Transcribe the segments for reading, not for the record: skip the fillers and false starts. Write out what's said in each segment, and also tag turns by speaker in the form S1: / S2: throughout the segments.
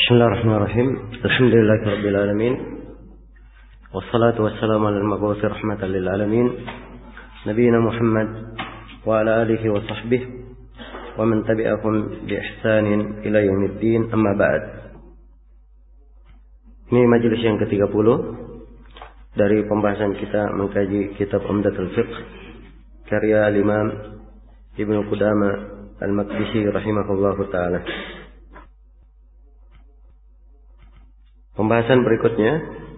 S1: Bismillahirrahmanirrahim. Alhamdulillahirabbil alamin. Wassalatu wassalamu ala al-mab'uts rahmatan lil alamin. Nabiyina Muhammad wa ala alihi wa sahbihi wa man tabi'ahum bi ihsanin ila yaumiddin. Amma ba'd. Ini majelis yang ke-30 dari pembahasan kita mengkaji kitab Umdatul Fiqh karya Imam Ibnu Qudamah Al-Maqdisi rahimahullahu taala. Pembahasan berikutnya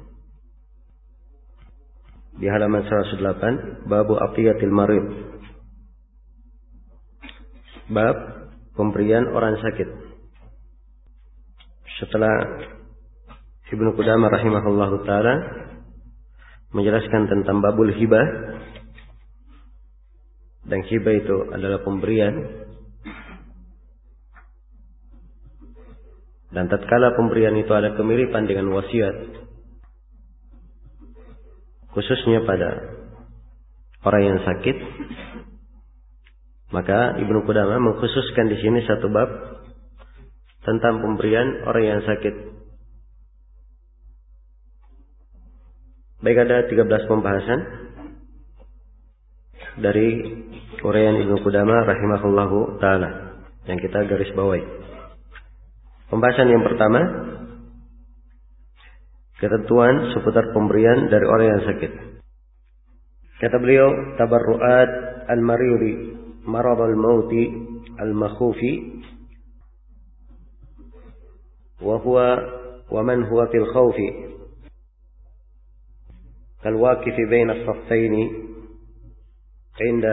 S1: di halaman 108, Babu Aqiyatil Marid. Bab pemberian orang sakit. Setelah Ibnu Qudamah rahimahullahu taala menjelaskan tentang babul hibah, dan hibah itu adalah pemberian, dan tatkala pemberian itu ada kemiripan dengan wasiat, khususnya pada orang yang sakit, maka Ibnu Qudamah mengkhususkan di sini satu bab tentang pemberian orang yang sakit. Baik, ada 13 pembahasan dari uraian Ibnu Qudamah rahimahullahu taala yang kita garis bawahi. Pembahasan yang pertama, ketentuan seputar pemberian dari orang yang sakit. Kata beliau, tabarru'at al-mariri marad al-mauti al-makhufi wa man huwa fil khawfi kal waqifi baina as-saffaini inda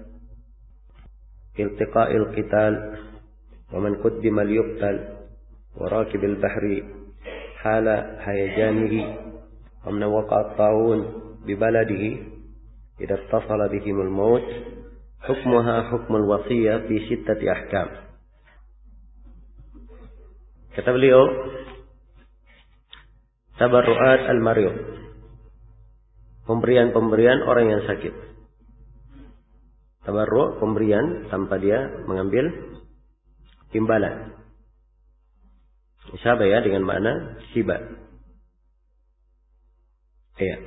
S1: iltiqa'il qital wa man qaddima al-yuqtal وراكب البحر حال هيجانه ومن وقع الطاعون ببلده إذا اتصل بهم الموت حكمها حكم الوصية في 6 أحكام. Kata beliau, tabarru'at al-marid, pemberian orang yang sakit. Tabarru' pemberian tanpa dia mengambil timbalan. Syabah ya, dengan makna hibah. Iya.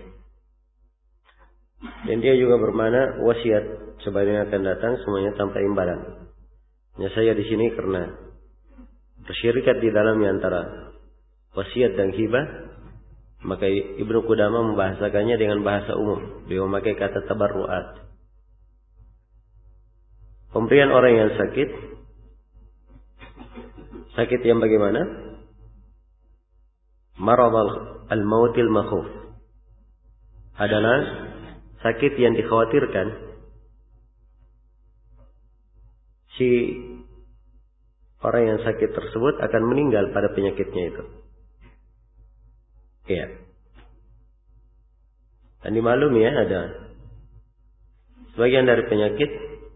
S1: Dan dia juga bermakna wasiat, sebaliknya akan datang semuanya tanpa imbalan. Hanya saya di sini karena bersyirikat di dalamnya antara wasiat dan hibah, maka Ibnu Qudamah membahasakannya dengan bahasa umum. Dia memakai kata tabarru'at. Pemberian orang yang sakit. Sakit yang bagaimana? Marad al-mautil makhuf adalah sakit yang dikhawatirkan si orang yang sakit tersebut akan meninggal pada penyakitnya itu. Iya. Dan dimaklumi ya, ada sebagian dari penyakit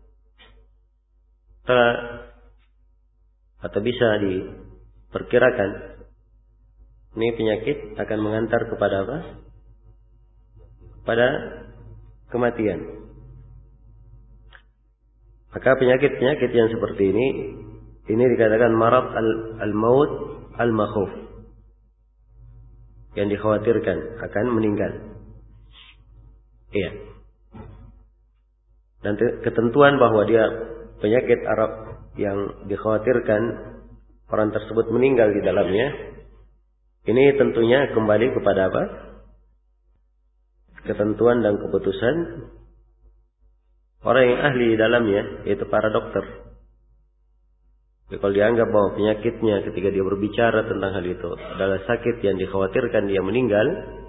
S1: telah atau bisa diperkirakan ini penyakit akan mengantar kepada apa? Pada kematian. Maka penyakit-penyakit yang seperti ini dikatakan marad al-maut al-makhuf, yang dikhawatirkan akan meninggal. Iya. Dan ketentuan bahwa dia penyakit Arab yang dikhawatirkan orang tersebut meninggal di dalamnya, ini tentunya kembali kepada apa? Ketentuan dan keputusan orang yang ahli di dalamnya, yaitu para dokter. Jadi kalau dianggap bahwa penyakitnya ketika dia berbicara tentang hal itu adalah sakit yang dikhawatirkan dia meninggal,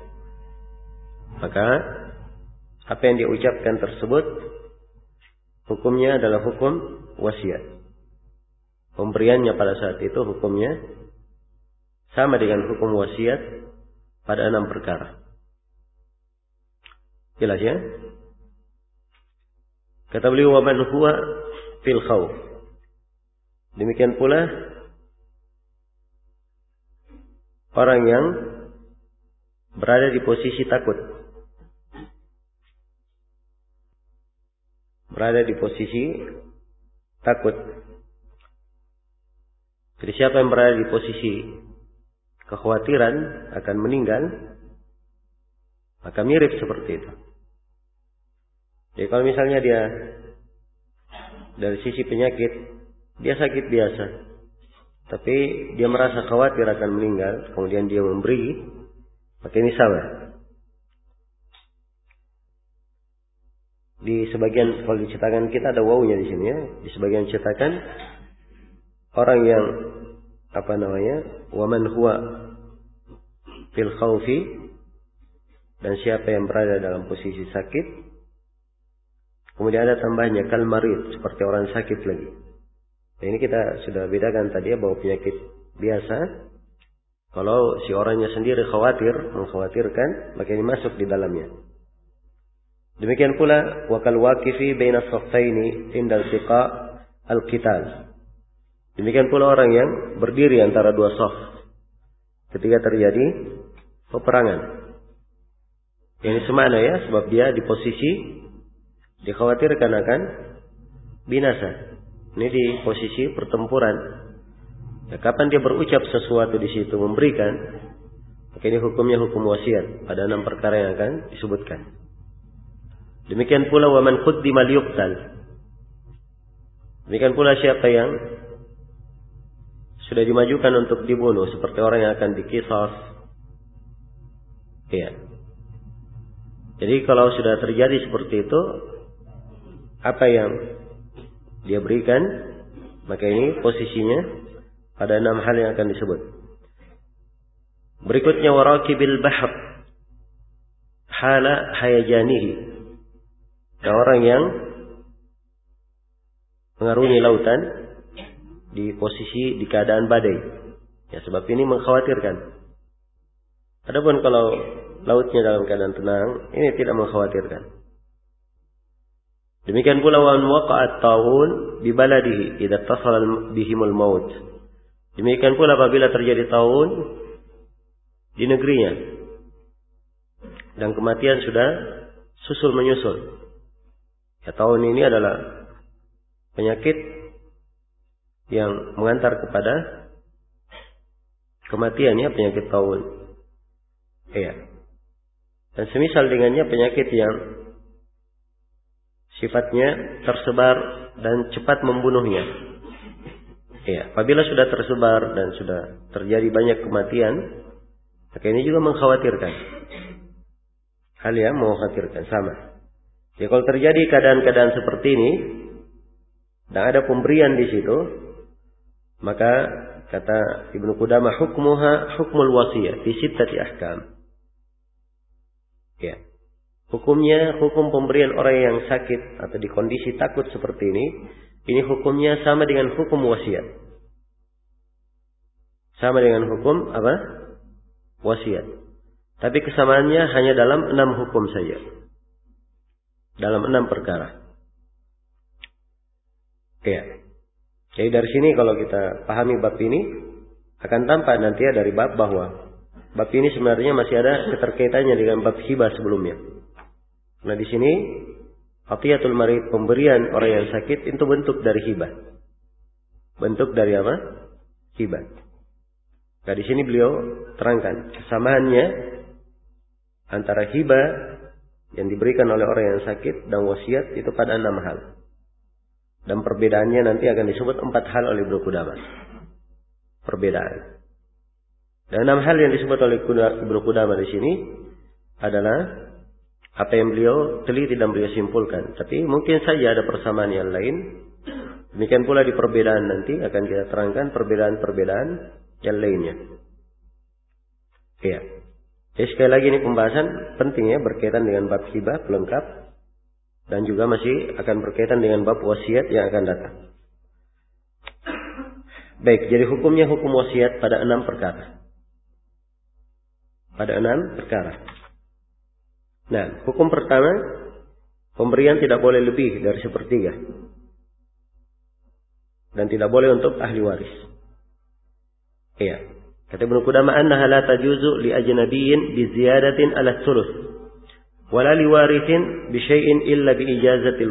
S1: maka apa yang dia ucapkan tersebut hukumnya adalah hukum wasiat. Pemberiannya pada saat itu hukumnya sama dengan hukum wasiat pada 6 perkara. Jelas ya? Kata beliau, wa man huwa fil khawf. Demikian pula orang yang berada di posisi takut. Berada di posisi takut. Jadi siapa yang berada di posisi kekhawatiran akan meninggal, maka mirip seperti itu. Jadi kalau misalnya dia dari sisi penyakit, dia sakit biasa, tapi dia merasa khawatir akan meninggal, kemudian dia memberi, maka ini sama. Di sebagian, kalau di cetakan kita ada wawunya di sini ya. Di sebagian cetakan, orang yang waman huwa fil khawfi, dan siapa yang berada dalam posisi sakit, kemudian ada tambahnya kal marid, seperti orang sakit lagi. Nah, ini kita sudah bedakan tadi ya, bahwa penyakit biasa, kalau si orangnya sendiri mengkhawatirkan, maka ini masuk di dalamnya. Demikian pula wakal waqifi baina as-saffaini inda iltiqa al-qital. Demikian pula orang yang berdiri antara dua saf ketika terjadi peperangan. Ini semakna ya, sebab dia di posisi dikhawatirkan akan binasa. Ini di posisi pertempuran. Ya, kapan dia berucap sesuatu di situ memberikan, maka ini hukumnya hukum wasiat pada 6 perkara yang akan disebutkan. Demikian pula waman quddima liyuqtal. Demikian pula siapa yang sudah dimajukan untuk dibunuh, seperti orang yang akan dikisas. Iya. Jadi kalau sudah terjadi seperti itu, apa yang dia berikan, maka ini posisinya pada 6 hal yang akan disebut. Berikutnya waraqibil bahr hala hayajanihi. Dan orang yang mengarungi lautan di posisi di keadaan badai. Ya, sebab ini mengkhawatirkan. Adapun kalau lautnya dalam keadaan tenang, ini tidak mengkhawatirkan. Demikian pula wa waqa'at ta'un bi baladihi idza tasala bihimul maut. Demikian pula apabila terjadi ta'un di negerinya dan kematian sudah susul menyusul. Ya, ta'un ini adalah penyakit yang mengantar kepada kematian, ya, penyakit ta'un. Iya. Dan semisal dengannya penyakit yang sifatnya tersebar dan cepat membunuhnya. Ya, apabila sudah tersebar dan sudah terjadi banyak kematian, maka ini juga mengkhawatirkan. Hal yang mengkhawatirkan sama. Ya, kalau terjadi keadaan-keadaan seperti ini dan ada pemberian di situ, maka kata Ibnu Qudamah hukmuha hukmul wasiyah fi sittati ahkam. Ya. Hukumnya hukum pemberian orang yang sakit atau di kondisi takut seperti ini hukumnya sama dengan hukum wasiat. Sama dengan hukum apa? Wasiat. Tapi kesamaannya hanya dalam 6 hukum saja. Dalam 6 perkara. Ya. Jadi dari sini kalau kita pahami bab ini, akan tampak nanti ya dari bab bahwa bab ini sebenarnya masih ada keterkaitannya dengan bab hibah sebelumnya. Nah di sini atiyatul marid, pemberian orang yang sakit, itu bentuk dari hibah. Bentuk dari apa? Hibah. Nah di sini beliau terangkan kesamaannya antara hibah yang diberikan oleh orang yang sakit dan wasiat itu pada 6 hal. Dan perbedaannya nanti akan disebut 4 hal oleh Ibnu Qudamah. Perbedaan. Dan 6 hal yang disebut oleh Ibnu Qudamah di sini adalah apa yang beliau teliti dan beliau simpulkan. Tapi mungkin saja ada persamaan yang lain. Demikian pula di perbedaan nanti akan kita terangkan perbedaan-perbedaan yang lainnya. Iya. Jadi sekali lagi ini pembahasan penting ya, berkaitan dengan bab hibah pelengkap dan juga masih akan berkaitan dengan bab wasiat yang akan datang. Baik, jadi hukumnya hukum wasiat pada 6 perkara. Pada 6 perkara. Nah, hukum pertama, pemberian tidak boleh lebih dari 1/3. Dan tidak boleh untuk ahli waris. Iya. Kata Ibnu Qudamah annaha la tajuzu li ajnabiyyin bi ziyadatin ala thuluth wala li warithin bi syai'in illa bi ijazatil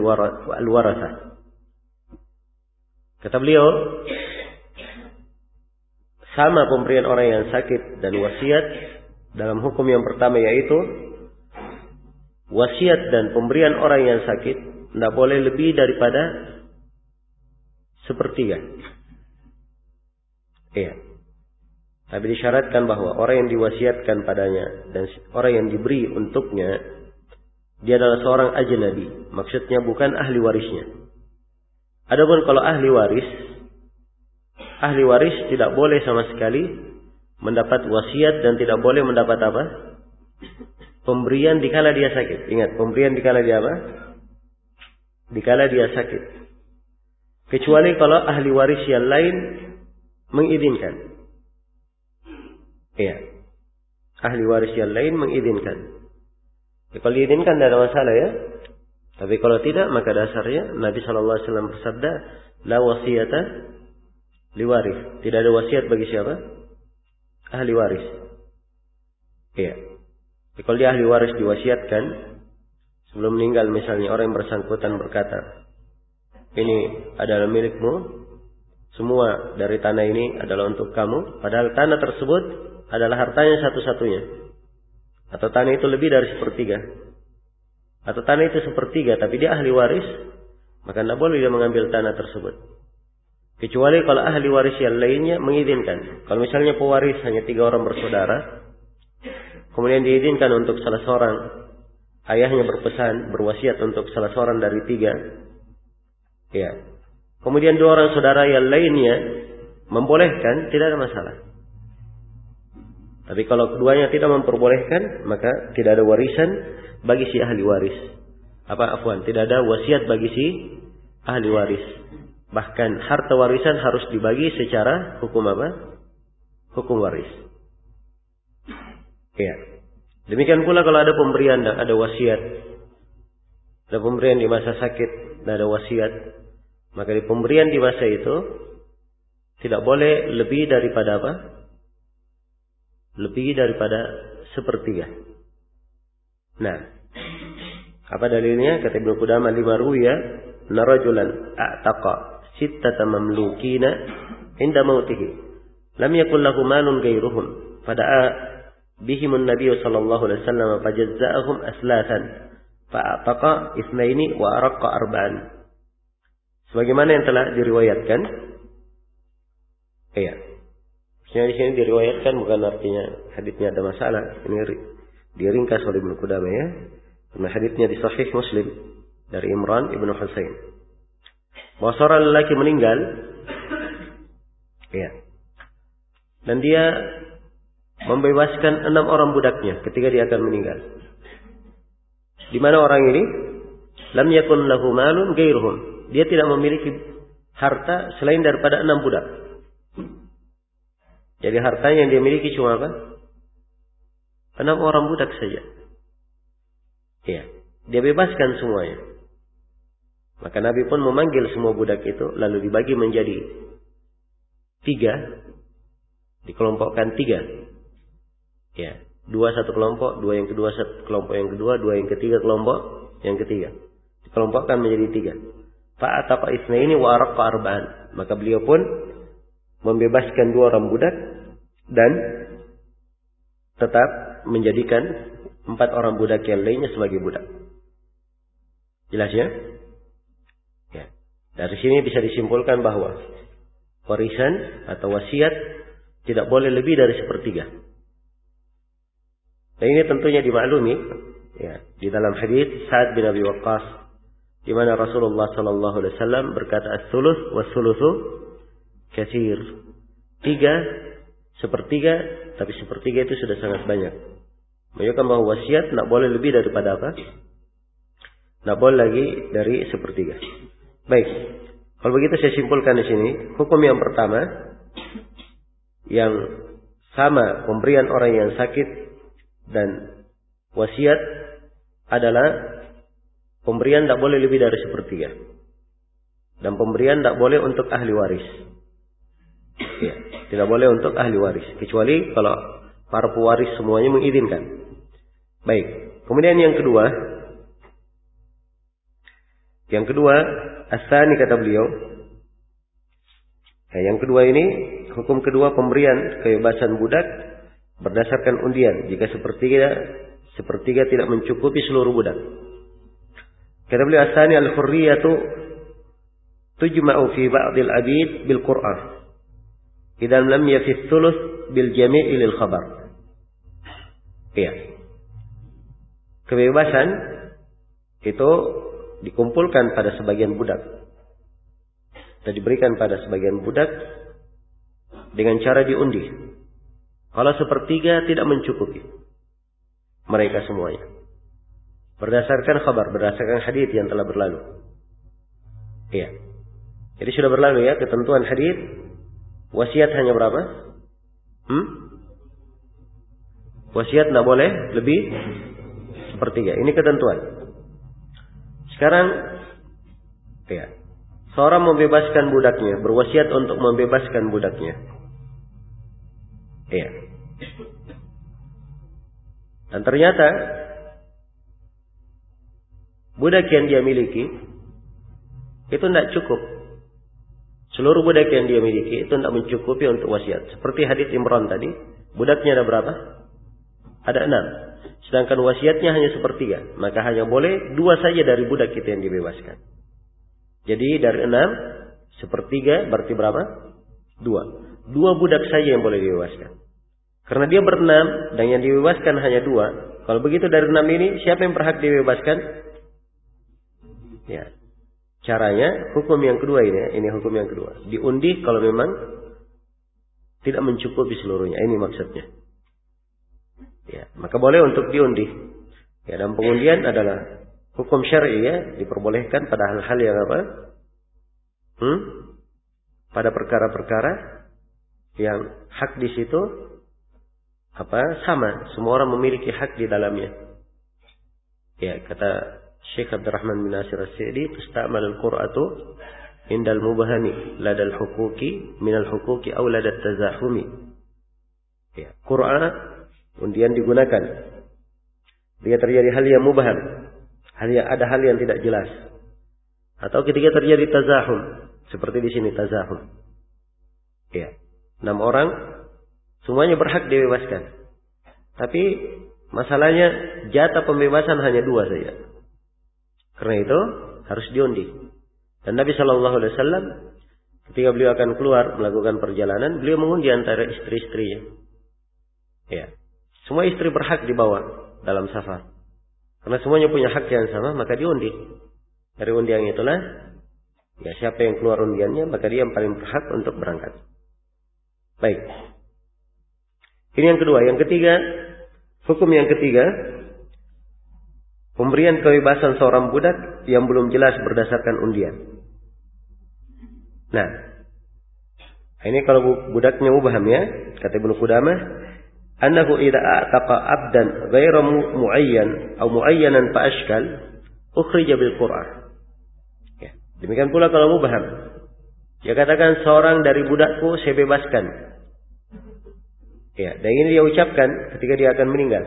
S1: warathah. Kata beliau, sama pemberian orang yang sakit dan wasiat dalam hukum yang pertama, yaitu wasiat dan pemberian orang yang sakit tidak boleh lebih daripada sepertiga. Iya. Tapi disyaratkan bahwa orang yang diwasiatkan padanya dan orang yang diberi untuknya, dia adalah seorang ajnabi. Maksudnya bukan ahli warisnya. Adapun kalau ahli waris tidak boleh sama sekali mendapat wasiat dan tidak boleh mendapat apa? Pemberian dikala dia sakit. Ingat, pemberian dikala dia apa? Dikala dia sakit. Kecuali kalau ahli waris yang lain mengizinkan. Iya. Ahli waris yang lain mengizinkan. Ya, kalau diizinkan tidak ada masalah ya. Tapi kalau tidak, maka dasarnya Nabi SAW bersabda, la wasiyata liwaris. Tidak ada wasiat bagi siapa? Ahli waris. Iya. Jadi kalau dia ahli waris diwasiatkan, sebelum meninggal misalnya orang yang bersangkutan berkata, ini adalah milikmu, semua dari tanah ini adalah untuk kamu, padahal tanah tersebut adalah hartanya satu-satunya. Atau tanah itu lebih dari sepertiga. Atau tanah itu sepertiga, tapi dia ahli waris, maka tidak boleh dia mengambil tanah tersebut. Kecuali kalau ahli waris yang lainnya mengizinkan. Kalau misalnya pewaris hanya 3 orang bersaudara, kemudian diizinkan untuk salah seorang, ayahnya berpesan, berwasiat untuk salah seorang dari 3. Ya. Kemudian 2 orang saudara yang lainnya membolehkan, tidak ada masalah. Tapi kalau keduanya tidak memperbolehkan, maka tidak ada warisan bagi si ahli waris. Tidak ada wasiat bagi si ahli waris. Bahkan harta warisan harus dibagi secara hukum apa? Hukum waris. Ya. Demikian pula kalau ada pemberian dan ada wasiat. Ada pemberian di masa sakit dan ada wasiat. Maka di pemberian di masa itu tidak boleh lebih daripada apa? Lebih daripada sepertiga. Nah, apa dalilnya? Kata Ibnu Qudamah, 5 ruya narajulan a'taqa sittata mamlukina inda mautihi lam yakul lahu malun ghairuhum fada'a bihimun nabiy sallallahu alaihi wasallam fajazza'ahum aslatan fa'ataqa itsnaini wa araqa arba'an. Sebagaimana yang telah diriwayatkan. Iya. Maksudnya di sini diriwayatkan bukan artinya haditsnya ada masalah. Ini diringkas oleh Ibnu Qudamah ya. Karena haditsnya di Sahih Muslim dari Imran ibnu Husain. Bahwa seorang lelaki meninggal, ya, dan dia membebaskan 6 orang budaknya ketika dia akan meninggal. Di mana orang ini? Lam yakun lahu malun ghairuhum. Dia tidak memiliki harta selain daripada 6 budak. Jadi hartanya yang dia miliki cuma apa? 6 orang budak saja. Ya, dia bebaskan semuanya. Maka Nabi pun memanggil semua budak itu, lalu dibagi menjadi 3, dikelompokkan 3. Ya, 2 satu kelompok, 2 yang kedua satu kelompok yang kedua, 2 yang ketiga kelompok yang ketiga. Dikelompokkan menjadi 3. Fa'ataqa itsnaini wa araqa arba'an. Maka beliau pun membebaskan 2 orang budak dan tetap menjadikan 4 orang budak yang lainnya sebagai budak. Jelas ya? Ya. Dari sini bisa disimpulkan bahwa warisan atau wasiat tidak boleh lebih dari sepertiga. Dan ini tentunya dimaklumi ya, di dalam hadis Sa'ad bin Abi Waqqas di mana Rasulullah sallallahu alaihi wasallam berkata as-sulus was-sulusu katsir. 3 sepertiga, tapi sepertiga itu sudah sangat banyak. Menunjukkan bahwa wasiat tidak boleh lebih daripada apa? Tidak boleh lagi dari sepertiga. Baik. Kalau begitu saya simpulkan di sini, hukum yang pertama yang sama pemberian orang yang sakit dan wasiat adalah pemberian tidak boleh lebih dari sepertiga. Dan pemberian tidak boleh untuk ahli waris. Ya, tidak boleh untuk ahli waris. Kecuali kalau para pewaris semuanya mengizinkan. Baik. Kemudian yang kedua. Yang kedua, as-tsani kata beliau. Nah, yang kedua ini hukum kedua pemberian kebebasan budak berdasarkan undian jika sepertiga tidak mencukupi seluruh budak. Kata beliau, asani al-hurriyatu tujma'u fi ba'dil abid bil Qur'an idan lam yafi thuluth bil jami'i lil khabar. Iya. Kebebasan itu dikumpulkan pada sebagian budak dan diberikan pada sebagian budak dengan cara diundi. Kalau sepertiga tidak mencukupi mereka semuanya. Berdasarkan khabar, berdasarkan hadits yang telah berlalu. Iya. Jadi sudah berlalu ya ketentuan hadits. Wasiat hanya berapa? Wasiat tidak boleh lebih sepertiga. Ini ketentuan. Sekarang ya, seorang membebaskan budaknya, berwasiat untuk membebaskan budaknya. Iya. Dan ternyata budak yang dia miliki itu tidak cukup. Seluruh budak yang dia miliki itu tidak mencukupi untuk wasiat. Seperti hadits Imran tadi, budaknya ada berapa? Ada 6. Sedangkan wasiatnya hanya sepertiga. Maka hanya boleh 2 saja dari budak kita yang dibebaskan. Jadi dari 6, sepertiga berarti berapa? 2. 2 budak saja yang boleh dibebaskan. Karena dia ber-6 dan yang dibebaskan hanya 2. Kalau begitu dari 6 ini siapa yang berhak dibebaskan? Ya. Caranya hukum yang kedua ini hukum yang kedua. Diundi kalau memang tidak mencukupi seluruhnya. Ini maksudnya. Ya, maka boleh untuk diundi. Ya, dan pengundian adalah hukum syar'i ya, diperbolehkan pada hal-hal yang apa? Pada perkara-perkara yang hak di situ sama, semua orang memiliki hak di dalamnya. Ya, kata Syekh Abdurrahman bin Nasir As-Sa'di, "Tusta'mal al-qur'atu indal mubahami ladal huquqi minal huquqi aw ladat tazahumi." Ya, Qur'an undian digunakan. Jika terjadi hal yang mubaham, ada hal yang tidak jelas. Atau ketika terjadi tazahum, seperti di sini tazahum. Ya, 6 orang semuanya berhak dibebaskan. Tapi masalahnya jatah pembebasan hanya 2 saja. Karena itu harus diundi. Dan Nabi Shallallahu Alaihi Wasallam ketika beliau akan keluar melakukan perjalanan, beliau mengundi antara istri-istrinya. Ya, semua istri berhak dibawa dalam safar. Karena semuanya punya hak yang sama, maka diundi. Dari undian itulah, ya siapa yang keluar undiannya, maka dia yang paling berhak untuk berangkat. Baik. Ini yang kedua. Yang ketiga, hukum yang ketiga, pemberian kebebasan seorang budak yang belum jelas berdasarkan undian. Nah, ini kalau budaknya mubham ya, kata Ibnu Qudamah, annahu idza a'taqa 'abdan ghairu mu'ayyan aw mu'ayyanan fa ashkal ukhrija bil Qur'an. Ya, demikian pula kalau mubham. Dia katakan seorang dari budakku saya bebaskan. Ya, dan ini dia ucapkan ketika dia akan meninggal.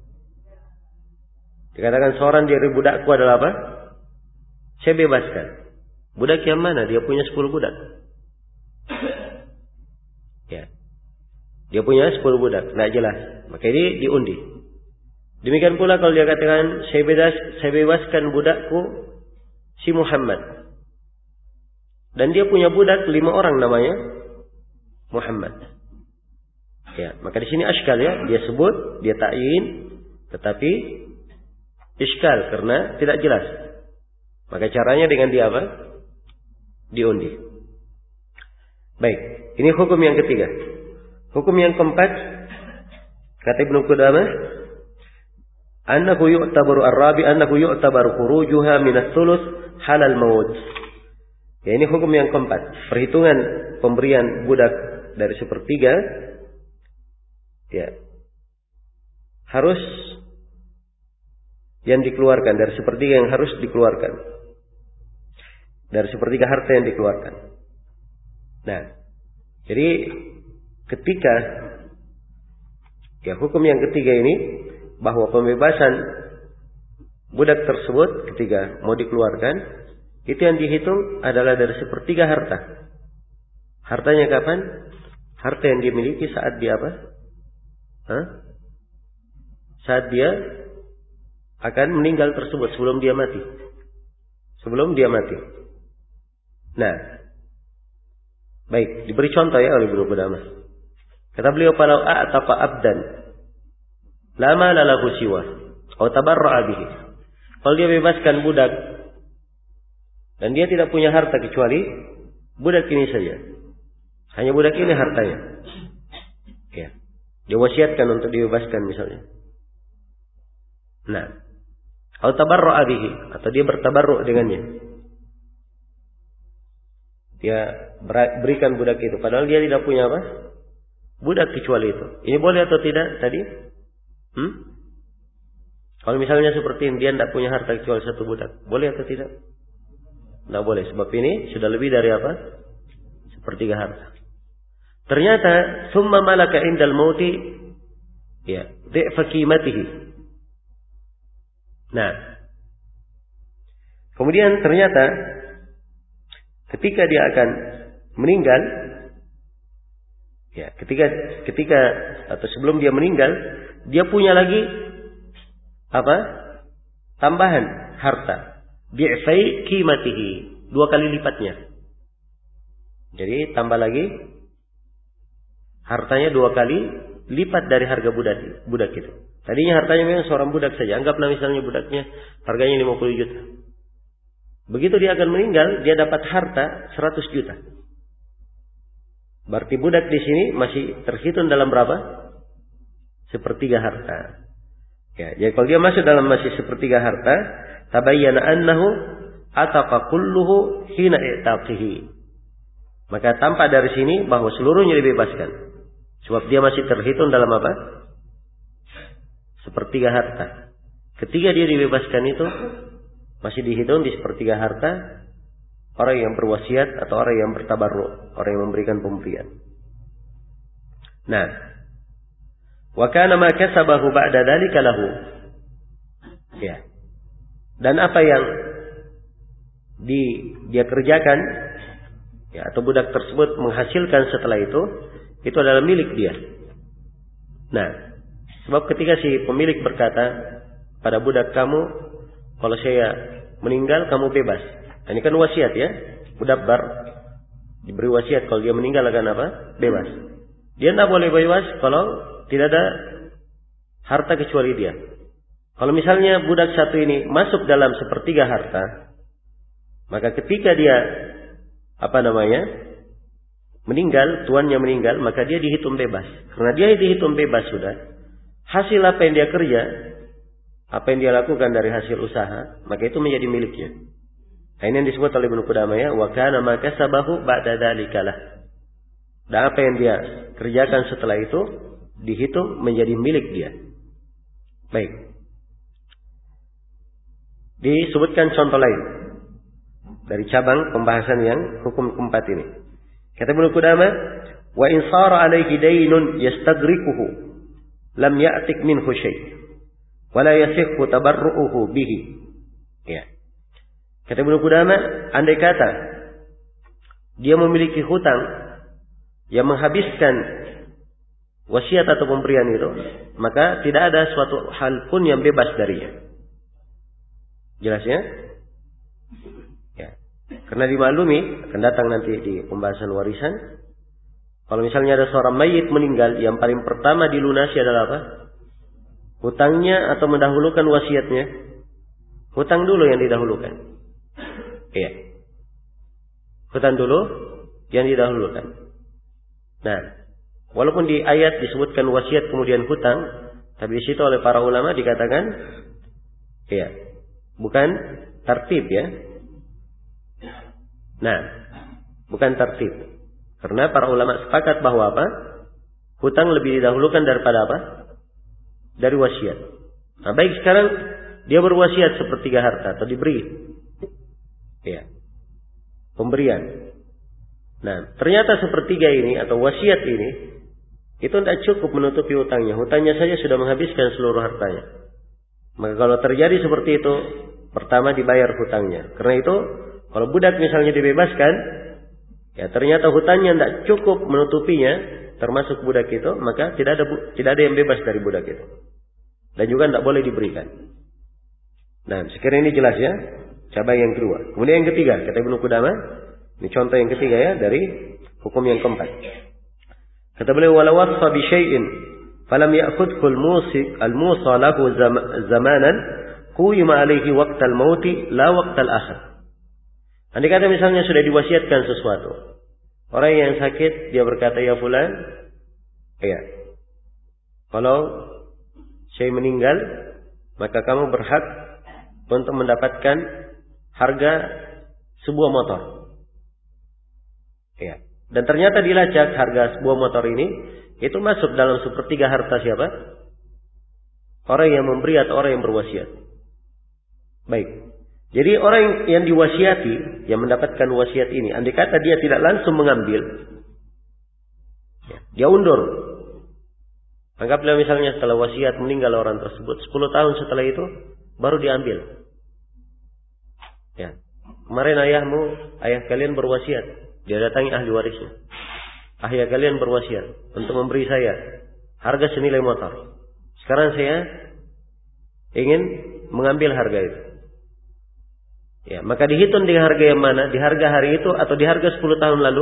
S1: Dikatakan seorang dari budakku adalah apa? Saya bebaskan. Budak yang mana? Dia punya 10 budak. Ya. Dia punya 10 budak. Tidak jelas. Maka ini diundi. Demikian pula kalau dia katakan saya bebaskan budakku si Muhammad. Dan dia punya budak 5 orang namanya Muhammad. Ya, maka di sini askal ya, dia sebut, dia ta'yin, tetapi iskal karena tidak jelas. Maka caranya dengan dia apa? Diundi. Baik, ini hukum yang ketiga. Hukum yang keempat, kata Ibnu Qudamah, annahu yu'tabaru ar-rabi annahu yu'tabaru khurujuha min ats-thuluts halal maut. Ya, ini hukum yang keempat. Perhitungan pemberian budak dari sepertiga, ya, harus yang dikeluarkan dari sepertiga yang harus dikeluarkan. Dari sepertiga harta yang dikeluarkan. Nah, jadi ketika ya hukum yang ketiga ini bahwa pembebasan budak tersebut ketika mau dikeluarkan itu yang dihitung adalah dari sepertiga harta. Hartanya kapan? harta yang dia miliki saat dia apa? Saat dia akan meninggal tersebut, sebelum dia mati. Sebelum dia mati. Nah, baik, diberi contoh ya oleh Ibnu Qudamah. Kata beliau, "Falau a'taqa abdan lama lalahu siwa atau tabarra'a bihi." Kalau dia bebaskan budak dan dia tidak punya harta kecuali budak ini saja. Hanya budak ini hartanya. Ya. Dia wasiatkan untuk dibebaskan misalnya. Nah, atau tabarru'a bihi, atau dia bertabarru' dengannya. Dia berikan budak itu padahal dia tidak punya apa? Budak kecuali itu. Ini boleh atau tidak tadi? Kalau misalnya seperti ini, dia tidak punya harta kecuali satu budak, boleh atau tidak? Tidak boleh, sebab ini sudah lebih dari apa? Sepertiga harta. Ternyata summa malaka indal mauti ya dhi'fa qimatihi. Nah, kemudian ternyata ketika dia akan meninggal, ya ketika atau sebelum dia meninggal, dia punya lagi apa? Tambahan harta. Bi'fai qimatihi, 2 kali lipatnya. Jadi tambah lagi hartanya 2 kali lipat dari harga budak itu. Tadinya hartanya memang seorang budak saja. Anggaplah misalnya budaknya harganya 50 juta. Begitu dia akan meninggal, dia dapat harta 100 juta. Berarti budak di sini masih terhitung dalam berapa? Sepertiga harta. Ya, jadi kalau dia masuk dalam masih sepertiga harta, tabayyana annahu ataqa kulluhu hina i'taqihi. Maka tampak dari sini bahwa seluruhnya dibebaskan. Sebab dia masih terhitung dalam apa? Sepertiga harta. Ketika dia dibebaskan itu, masih dihitung di sepertiga harta orang yang berwasiat atau orang yang bertabarruk, orang yang memberikan pemberian. Nah, wa kana ma kasabahu ba'da dzalika lahu. Ya. Dan apa yang dia kerjakan, ya, atau budak tersebut menghasilkan setelah itu adalah milik dia. Nah, sebab ketika si pemilik berkata pada budak, kamu kalau saya meninggal kamu bebas. Nah, ini kan wasiat ya, mudabbar, diberi wasiat kalau dia meninggal akan apa? Bebas. Dia tidak boleh bebas kalau tidak ada harta kecuali dia. Kalau misalnya budak satu ini masuk dalam sepertiga harta, maka ketika dia meninggal, tuannya meninggal, maka dia dihitung bebas. Karena dia dihitung bebas sudah, hasil apa yang dia kerja, apa yang dia lakukan dari hasil usaha, maka itu menjadi miliknya. Nah, ini yang disebut oleh Ibnu Qudamah ya, wa kana ma kasabahu ba'da dzalika lah. Dan apa yang dia kerjakan setelah itu dihitung menjadi milik dia. Baik. Disebutkan contoh lain dari cabang pembahasan yang hukum keempat ini. Kata Ibnu Qudamah, wa in sara alaihi daynun yastadrikuhu lam ya'tik minhu syai' wa la yasihhu tabarru'uhu bihi. Ya. Kata Ibnu Qudamah, andai kata dia memiliki hutang yang menghabiskan wasiat atau pemberian itu, maka tidak ada suatu hal pun yang bebas darinya. Jelas ya? Ya. Karena dimaklumi, akan datang nanti di pembahasan warisan, kalau misalnya ada seorang mayit meninggal, yang paling pertama dilunasi adalah apa? Hutangnya atau mendahulukan wasiatnya? Hutang dulu yang didahulukan. Iya. Hutang dulu yang didahulukan. Nah, walaupun di ayat disebutkan wasiat kemudian hutang, tapi di situ oleh para ulama dikatakan, iya, bukan tertib ya. Nah, bukan tertib. Karena para ulama sepakat bahwa apa? Hutang lebih didahulukan daripada apa? Dari wasiat. Nah, baik sekarang dia berwasiat sepertiga harta atau diberi. Ya. Pemberian. Nah, ternyata sepertiga ini atau wasiat ini itu tidak cukup menutupi hutangnya. Hutangnya saja sudah menghabiskan seluruh hartanya. Maka kalau terjadi seperti itu, pertama dibayar hutangnya. Karena itu, kalau budak misalnya dibebaskan, ya ternyata hutangnya tidak cukup menutupinya, termasuk budak itu, maka tidak ada yang bebas dari budak itu. Dan juga tidak boleh diberikan. Nah, sekiranya ini jelas ya. Cabang yang kedua. Kemudian yang ketiga, kata Ibnu Qudamah, ini contoh yang ketiga ya dari hukum yang keempat. Kata beliau, "Wala wasfa bi syai'in falam ya'khudhu al-musa lahu zamanan quyima alaihi waqtal mauti la waqtal akhir." Andai kata misalnya sudah diwasiatkan sesuatu. Orang yang sakit dia berkata, "Ya fulan, ya. Kalau saya meninggal, maka kamu berhak untuk mendapatkan harga sebuah motor." Ya. Dan ternyata dilacak harga sebuah motor ini itu masuk dalam sepertiga harta siapa? Orang yang memberi atau orang yang berwasiat. Baik. Jadi orang yang diwasiati, yang mendapatkan wasiat ini, andai kata dia tidak langsung mengambil, ya, dia undur. Anggaplah misalnya setelah wasiat meninggal orang tersebut, 10 tahun setelah itu baru diambil. Ya. Kemarin ayah kalian berwasiat. Dia datangi ahli warisnya. Ayah kalian berwasiat untuk memberi saya harga senilai motor. Sekarang saya ingin mengambil harga itu. Ya, maka dihitung di harga yang mana? Di harga hari itu atau di harga 10 tahun lalu?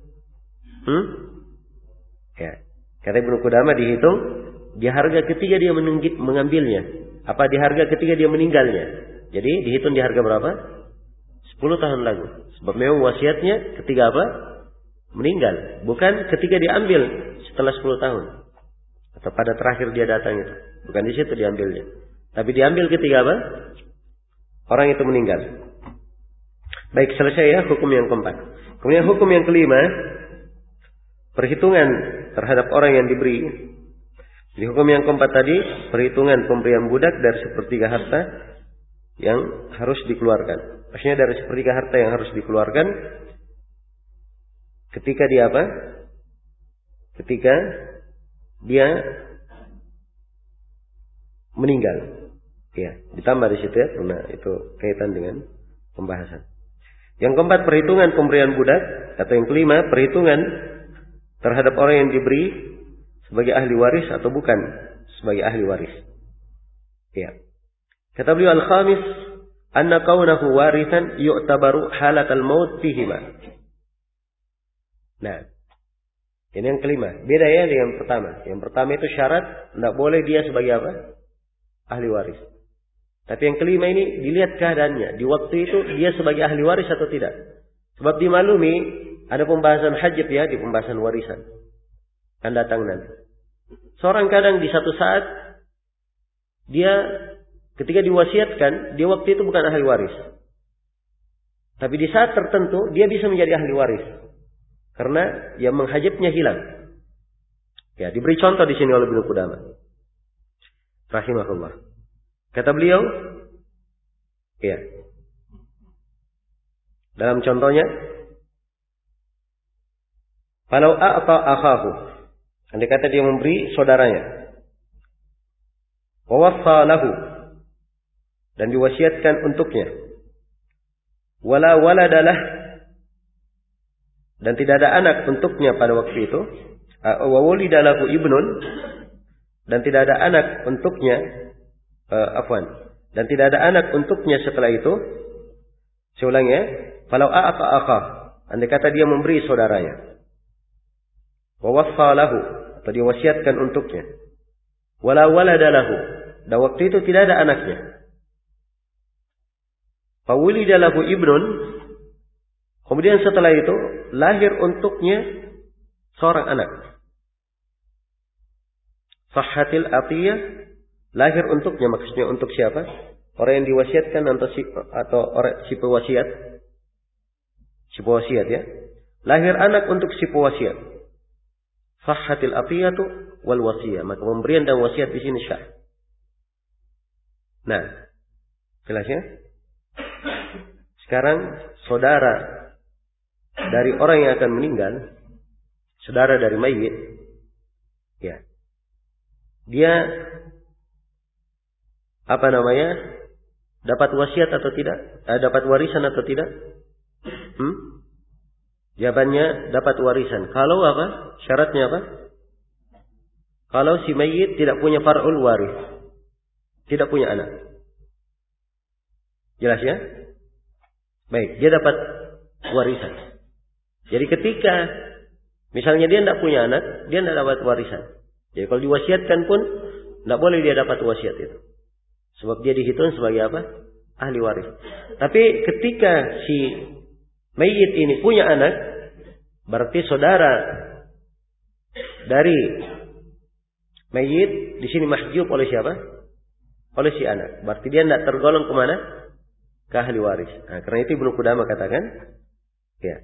S1: Ya. Kata Ibnu Qudamah dihitung di harga ketika dia mengambilnya. Apa di harga ketika dia meninggalnya? Jadi dihitung di harga berapa? 10 tahun lalu. Sebab memang wasiatnya ketika apa? Meninggal. Bukan ketika diambil setelah 10 tahun. Atau pada terakhir dia datang itu. Bukan di situ diambilnya. Tapi diambil ketika apa? Orang itu meninggal. Baik, selesai ya hukum yang keempat. Kemudian hukum yang kelima. Perhitungan terhadap orang yang diberi. Di hukum yang keempat tadi. Perhitungan pemberian budak dari sepertiga harta yang harus dikeluarkan. Maksudnya dari sepertiga harta yang harus dikeluarkan ketika dia apa? Ketika dia meninggal. Ya, ditambah di situ ya, karena itu kaitan dengan pembahasan. Yang keempat, perhitungan pemberian budak, atau yang kelima, perhitungan terhadap orang yang diberi sebagai ahli waris atau bukan sebagai ahli waris. Ya. Kata beliau al-khamis, anna kaunahu warithan yu'tabaru halatal maut fihima. Nah, ini yang kelima. Beda ya dengan yang pertama. Yang pertama itu syarat, tidak boleh dia sebagai apa? Ahli waris. Tapi yang kelima ini dilihat keadaannya. Di waktu itu dia sebagai ahli waris atau tidak. Sebab dimaklumi ada pembahasan hajib ya, di pembahasan warisan. Akan datang nanti. Seorang kadang di satu saat dia ketika diwasiatkan, dia waktu itu bukan ahli waris. Tapi di saat tertentu dia bisa menjadi ahli waris. Karena yang menghajibnya hilang. Ya, diberi contoh di sini oleh Ibnu Qudamah. Rahimahullah. Kata beliau, ya. Dalam contohnya, falau a'ta akhahu. Andai kata dia memberi saudaranya. Wa wassa lahu. Dan diwasiatkan untuknya. Wala waladalah. Dan tidak ada anak untuknya pada waktu itu. Wa wulida lahu ibnun. Dan tidak ada anak untuknya. Dan tidak ada anak untuknya setelah itu. Saya ulang ya. Falau a'ta akhah. Andai kata dia memberi saudaranya. Wa wassa lahu. Atau diwasiatkan untuknya. Wala walada lahu. Dan waktu itu tidak ada anaknya. Fawulida lahu ibnun. Kemudian setelah itu lahir untuknya seorang anak. Sahhatil atiyah, lahir untuknya, maksudnya untuk siapa? Orang yang diwasiatkan atau orang si pewasiat. Si pewasiat ya. Lahir anak untuk si pewasiat. Sahhatil atiyatu wal wasiyah. Maka pemberian dan wasiat di sini syah. Nah, jelas ya? Sekarang saudara dari orang yang akan meninggal, saudara dari mayit, ya, dia apa namanya? Dapat wasiat atau tidak? Dapat warisan atau tidak? Jawabannya dapat warisan. Kalau apa? Syaratnya apa? Kalau si mayit tidak punya far'ul waris. Tidak punya anak. Jelas ya? Baik, dia dapat warisan. Jadi ketika misalnya dia tidak punya anak, dia tidak dapat warisan. Jadi kalau diwasiatkan pun tidak boleh dia dapat wasiat itu. Sebab dia dihitung sebagai apa? Ahli waris. Tapi ketika si mayit ini punya anak, berarti saudara dari mayit di sini mahjub oleh siapa? Oleh si anak. Berarti dia tidak tergolong kemana? Ke ahli waris. Nah, karena itu Ibnu Qudamah katakan, ya,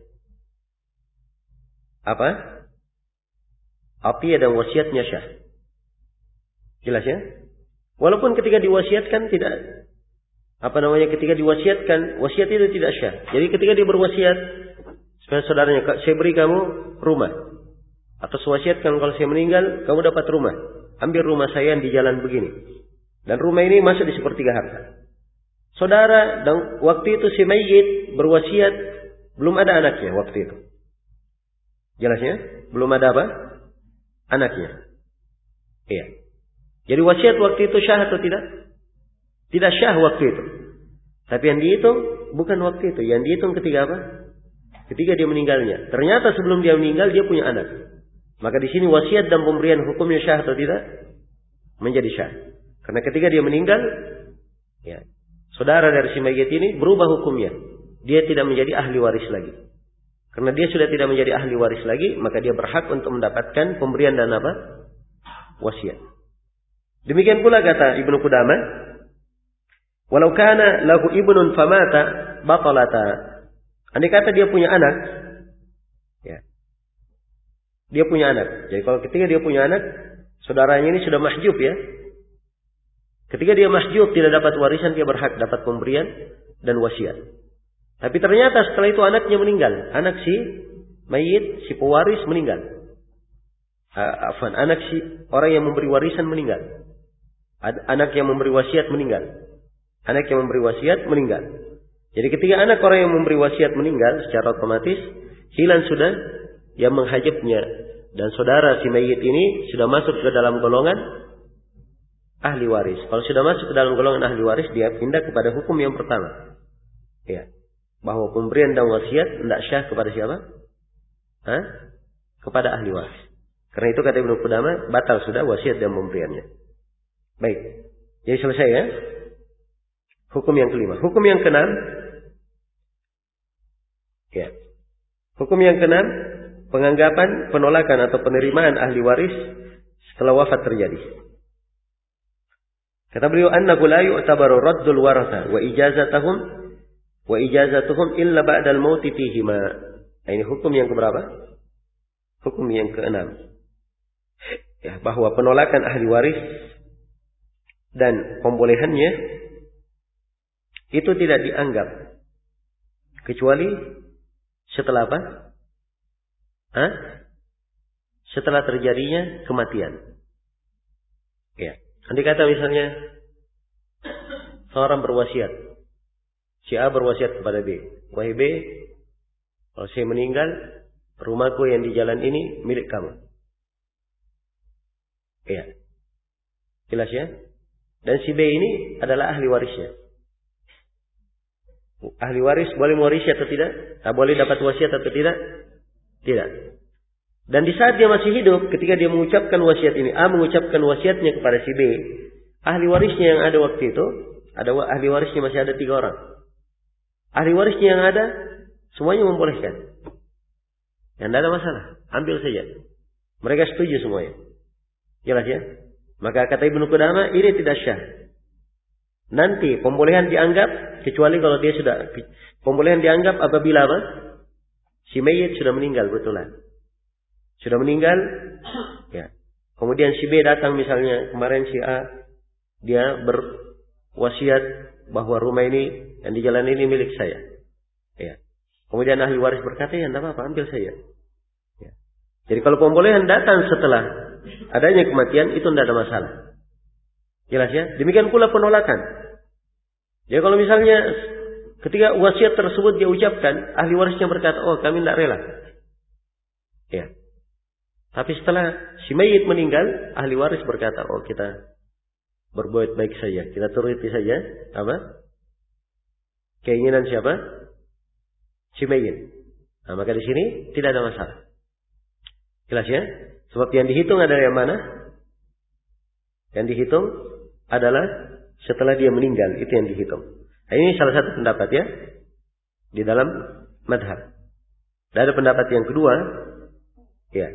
S1: apa? Atiyah dan wasiatnya syah. Jelas ya? Walaupun ketika diwasiatkan tidak, ketika diwasiatkan, wasiat itu tidak syah. Jadi ketika dia berwasiat, supaya saudaranya, saya beri kamu rumah. Atau sewasiatkan kalau saya meninggal, kamu dapat rumah. Ambil rumah saya yang di jalan begini. Dan rumah ini masuk di sepertiga harta. Saudara, dan waktu itu si mayit berwasiat, belum ada anaknya waktu itu. Jelasnya? Belum ada apa? Anaknya. Iya. Jadi wasiat waktu itu syah atau tidak? Tidak syah waktu itu. Tapi yang dihitung bukan waktu itu. Yang dihitung ketika apa? Ketika dia meninggalnya. Ternyata sebelum dia meninggal dia punya anak. Maka di sini wasiat dan pemberian hukumnya syah atau tidak? Menjadi syah. Karena ketika dia meninggal, ya, saudara dari si mayit ini berubah hukumnya. Dia tidak menjadi ahli waris lagi. Karena dia sudah tidak menjadi ahli waris lagi, maka dia berhak untuk mendapatkan pemberian dan apa? Wasiat. Demikian pula kata Ibnu Qudamah, walau kana lahu ibnun famata batalata. Andai kata dia punya anak, ya. Dia punya anak. Jadi kalau ketika dia punya anak, saudaranya ini sudah mahjub ya. Ketika dia mahjub tidak dapat warisan, dia berhak dapat pemberian dan wasiat. Tapi ternyata setelah itu anaknya meninggal. Anak si mayit, si pewaris meninggal. Anak si orang yang memberi warisan meninggal. Anak yang memberi wasiat meninggal. Anak yang memberi wasiat meninggal. Jadi ketika anak orang yang memberi wasiat meninggal, secara otomatis hilang sudah yang menghajabnya. Dan saudara si mayit ini sudah masuk ke dalam golongan ahli waris. Kalau sudah masuk ke dalam golongan ahli waris, dia pindah kepada hukum yang pertama. Ya. Bahwa pemberian dan wasiat tidak syah kepada siapa? Kepada ahli waris. Karena itu kata Ibnu Qudamah, batal sudah wasiat dan pemberiannya. Baik. Jadi selesai ya. Hukum yang kelima. Hukum yang keenam. Ya. Hukum yang keenam, penganggapan, penolakan atau penerimaan ahli waris setelah wafat terjadi. Kata beliau, annahu la yu'tabaru raddul waratha wa ijazatuhum illa ba'dal mauti fihima. Nah, ini hukum yang keberapa? Hukum yang keenam. Ya, bahwa penolakan ahli waris dan pembolehannya itu tidak dianggap kecuali setelah apa? Setelah terjadinya kematian. Ya. Andai kata misalnya seorang berwasiat. Si A berwasiat kepada B. Wahai B, kalau saya meninggal, rumahku yang di jalan ini milik kamu. Iya. Jelas ya? Dan si B ini adalah ahli warisnya. Ahli waris boleh mewarisi atau tidak? Boleh dapat wasiat atau tidak? Tidak. Dan di saat dia masih hidup, ketika dia mengucapkan wasiat ini, A mengucapkan wasiatnya kepada si B, ahli warisnya yang ada waktu itu, ahli warisnya masih ada 3 orang. Ahli warisnya yang ada, semuanya membolehkan. Yang tidak ada masalah. Ambil saja. Mereka setuju semuanya. Jelas ya? Maka kata Ibnu Qudamah, ini tidak syah. Nanti pembolehan dianggap, kecuali kalau dia sudah, pembolehan dianggap apabila apa? Si mayit sudah meninggal betulan. Sudah meninggal, ya. Kemudian si B datang misalnya, kemarin si A, dia berwasiat bahwa rumah ini yang di jalan ini milik saya. Ya. Kemudian ahli waris berkata, ya tidak apa-apa, ambil saja. Ya. Jadi kalau pembolehan datang setelah adanya kematian, itu tidak ada masalah. Jelas ya? Demikian pula penolakan. Jadi kalau misalnya ketika wasiat tersebut dia ucapkan, ahli warisnya berkata, oh kami tidak rela. Ya. Tapi setelah si mayit meninggal, ahli waris berkata, oh kita berbuat baik saja, kita turuti saja apa? Keinginan siapa? Si mayit. Nah, maka di sini tidak ada masalah. Jelas ya? Sebab yang dihitung adalah yang mana? Yang dihitung adalah setelah dia meninggal, itu yang dihitung. Nah, ini salah satu pendapat ya di dalam madhab. Dan ada pendapat yang kedua, ya.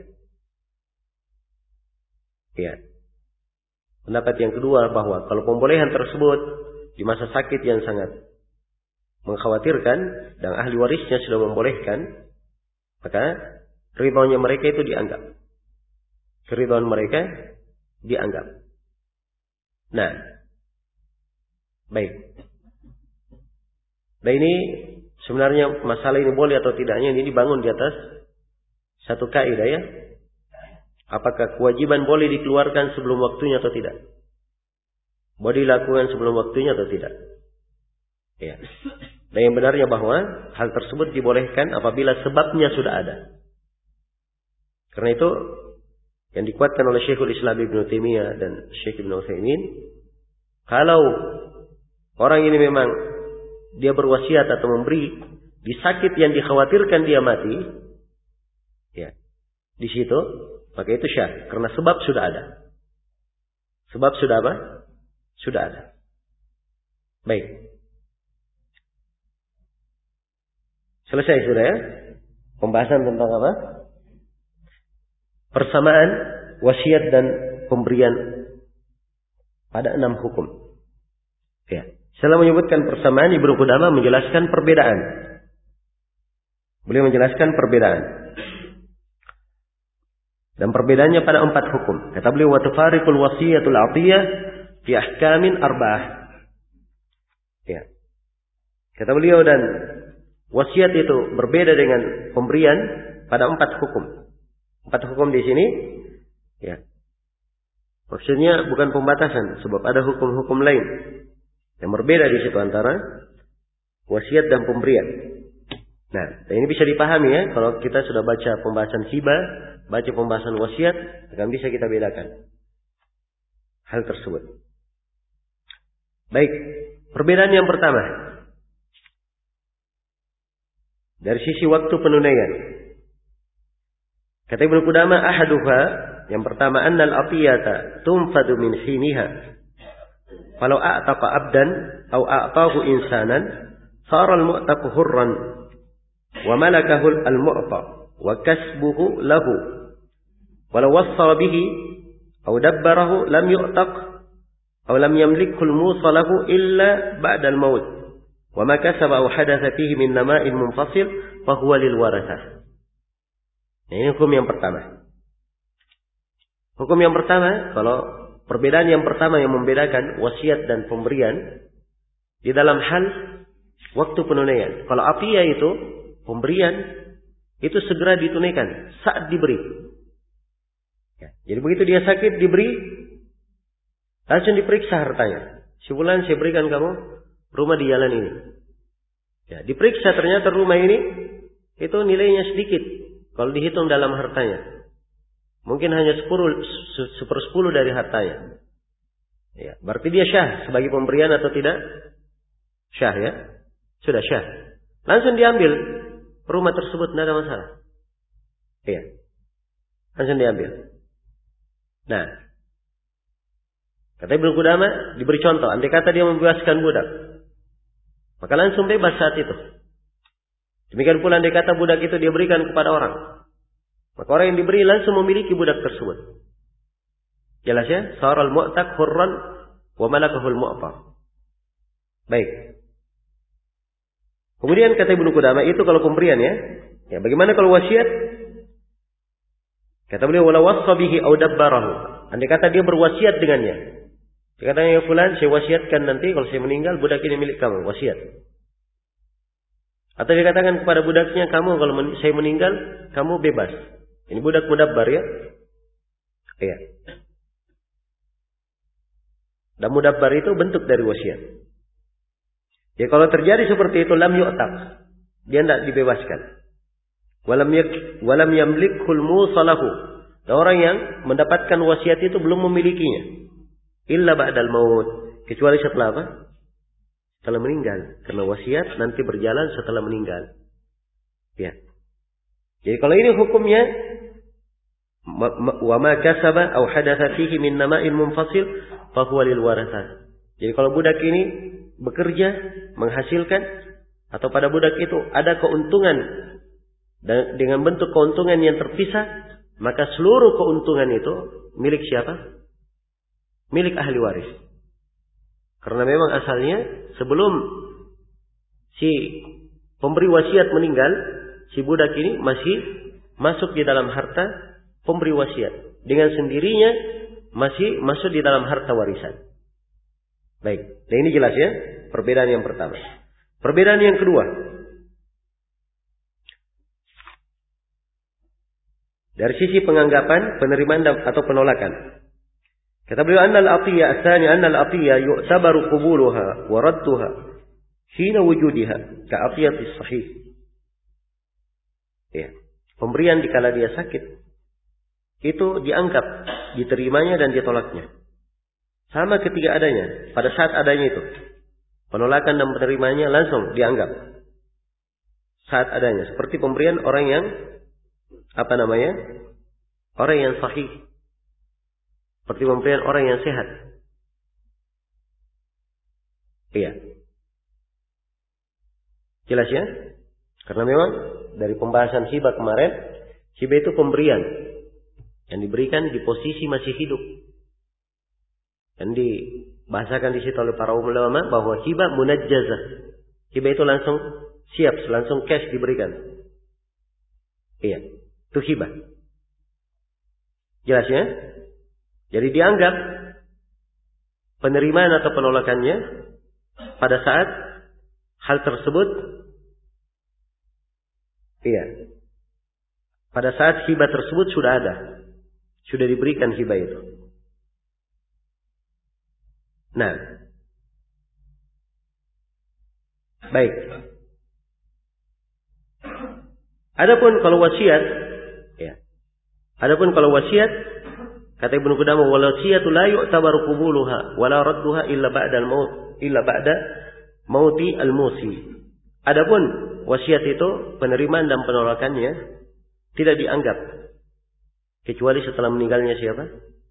S1: Pendapat yang kedua bahwa kalau pembolehan tersebut di masa sakit yang sangat mengkhawatirkan dan ahli warisnya sudah membolehkan, maka ridhonya mereka itu dianggap. Keridhaan mereka dianggap. Nah, baik. Dan ini sebenarnya masalah ini boleh atau tidaknya ini dibangun di atas satu kaidah ya. Apakah kewajiban boleh dikeluarkan sebelum waktunya atau tidak? Boleh dilakukan sebelum waktunya atau tidak? Ya. Dan yang benarnya bahwa hal tersebut dibolehkan apabila sebabnya sudah ada. Karena itu yang dikuatkan oleh Syekhul Islam Ibnu Taimiyah dan Syekh Ibnu Utsaimin, kalau orang ini memang dia berwasiat atau memberi di sakit yang dikhawatirkan dia mati, ya, di situ maka itu syah, karena sebab sudah ada. Sebab sudah apa? Sudah ada. Baik. Selesai sudah ya? Pembahasan tentang apa? Persamaan wasiat dan pemberian pada 6 hukum. Ya. Setelah menyebutkan persamaan, Ibnu Qudamah menjelaskan perbedaan. Beliau menjelaskan perbedaan. Dan perbedaannya pada 4 hukum. Kata beliau, wa tufariqul wasiyatul 'atiyah fi ahkamin arba'ah. Ya. Kata beliau, dan wasiat itu berbeda dengan pemberian pada 4 hukum. 4 hukum di sini, ya. Maksudnya bukan pembatasan, sebab ada hukum-hukum lain yang berbeda di situ antara wasiat dan pemberian. Nah, ini bisa dipahami ya, kalau kita sudah baca pembahasan hibah, baca pembahasan wasiat, akan bisa kita bedakan hal tersebut. Baik, perbedaan yang pertama dari sisi waktu penunaian. Kata Ibnu Qudamah, ahaduha, yang pertama, annal atiyata tunfadu min hiniha. Falau a'taqa abdan atau a'tahu insanan, sara al-mu'taqu hurran wa malakahu al-mu'ta wa kasbuhu lahu. Walau wassa bihi aw dabbarahu lam yu'taq aw lam yamlikhu al-musa lahu illa ba'da al-maut. Wa ma kasaba aw hadatha fihi min nama'in munfasil fa huwa lil warathah. Ini hukum yang pertama. Hukum yang pertama, kalau perbedaan yang pertama yang membedakan wasiat dan pemberian di dalam hal waktu penunaian. Kalau atiyah itu pemberian itu segera ditunaikan saat diberi. Ya, jadi begitu dia sakit diberi, langsung diperiksa hartanya. Sebulan saya berikan kamu rumah di jalan ini. Ya, diperiksa ternyata rumah ini itu nilainya sedikit. Kalau dihitung dalam hartanya, mungkin hanya 1/10 dari hartanya. Ya, berarti dia syah sebagai pemberian atau tidak? Syah ya, sudah syah. Langsung diambil rumah tersebut, tidak ada masalah. Iya, langsung diambil. Nah, kata Ibnu Qudamah, diberi contoh. Andai kata dia membebaskan budak, maka langsung bebas saat itu. Demikian pula andai kata budak itu dia berikan kepada orang, maka orang yang diberi langsung memiliki budak tersebut. Jelas ya? Saral mu'taq hurran wa malakahul mu'ta. Baik. Kemudian kata Ibnu Qudamah, itu kalau pemberian ya. Ya, bagaimana kalau wasiat? Kata beliau, wala wassa bihi aw dabbarahu. Andai kata dia berwasiat dengannya. Dia kata, ya fulan, saya wasiatkan nanti kalau saya meninggal budak ini milik kamu, wasiat. Atau dia katakan kepada budaknya, kamu kalau saya meninggal, kamu bebas. Ini budak mudabbar ya. Iya. Dan mudabbar itu bentuk dari wasiat. Ya kalau terjadi seperti itu, lam yu'taq. Dia tidak dibebaskan. walam yamlikhul musalahu. Dan orang yang mendapatkan wasiat itu belum memilikinya. Illa ba'dal maut. Kecuali setelah apa? Setelah meninggal. Karena wasiat nanti berjalan setelah meninggal. Ya. Jadi kalau ini hukumnya wa ma kasaba aw hadatsa fihi min nama'in munfasil fa huwa lil warathah. Jadi kalau budak ini bekerja, menghasilkan, atau pada budak itu ada keuntungan dan dengan bentuk keuntungan yang terpisah, maka seluruh keuntungan itu milik siapa? Milik ahli waris. Karena memang asalnya sebelum si pemberi wasiat meninggal, si budak ini masih masuk di dalam harta pemberi wasiat. Dengan sendirinya masih masuk di dalam harta warisan. Baik, nah ini jelas ya, perbedaan yang pertama. Perbedaan yang kedua, dari sisi penganggapan, penerimaan atau penolakan. Kata beliau, annal atiyya tsani annal atiyya yu'tabaru qubuluha wa radduha hina wujudiha ka atiyatis sahih. Ya, pemberian dikala dia sakit itu dianggap diterimanya dan ditolaknya. Sama ketika adanya, pada saat adanya itu. Penolakan dan penerimanya langsung dianggap saat adanya. Seperti pemberian orang yang orang yang sahih. Seperti pemberian orang yang sehat. Iya. Jelas ya? Karena memang dari pembahasan hibah kemarin, hibah itu pemberian yang diberikan di posisi masih hidup. Dan dibahasakan di situ oleh para ulama bahwa hibah munajjazah. Hibah itu langsung siap, langsung cash diberikan. Iya, itu hibah. Jelas ya? Jadi dianggap penerimaan atau penolakannya pada saat hal tersebut, iya, pada saat hibah tersebut sudah ada, sudah diberikan hibah itu. Nah, baik. Adapun kalau wasiat, ya. Adapun kalau wasiat, kata Ibnu Qudamah, wal wasiyatu la yu'tabaru qubuluha wa la radduha illa ba'da mauti al-musi. Adapun wasiat itu penerimaan dan penolakannya tidak dianggap kecuali setelah meninggalnya siapa?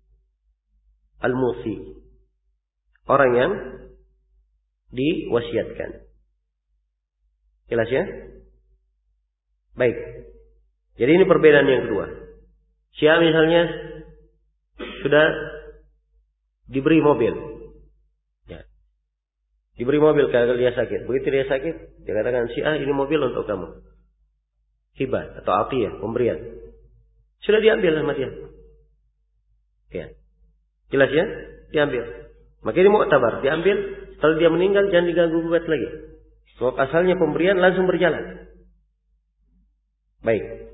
S1: Al-musi. Orang yang diwasiatkan. Jelas ya? Baik. Jadi ini perbedaan yang kedua. Siapa misalnya sudah diberi mobil. Ya. Diberi mobil kalau dia sakit. Begitu dia sakit, dia katakan, si A ini mobil untuk kamu. Hibah atau atiyah, pemberian. Sudah diambil sama dia. Ya. Jelas ya? Diambil. Maka ini mu'tabar, diambil, setelah dia meninggal jangan diganggu gugat lagi. Sebab asalnya pemberian langsung berjalan. Baik.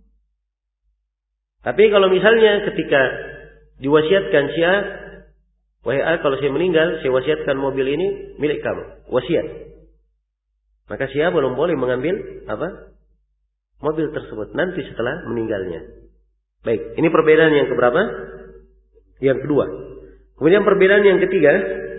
S1: Tapi kalau misalnya ketika diwasiatkan si A, wahai A, kalau saya meninggal, saya wasiatkan mobil ini milik kamu. Wasiat. Maka si A belum boleh mengambil mobil tersebut nanti setelah meninggalnya. Baik, ini perbedaan yang keberapa? Yang kedua. Kemudian perbedaan yang ketiga,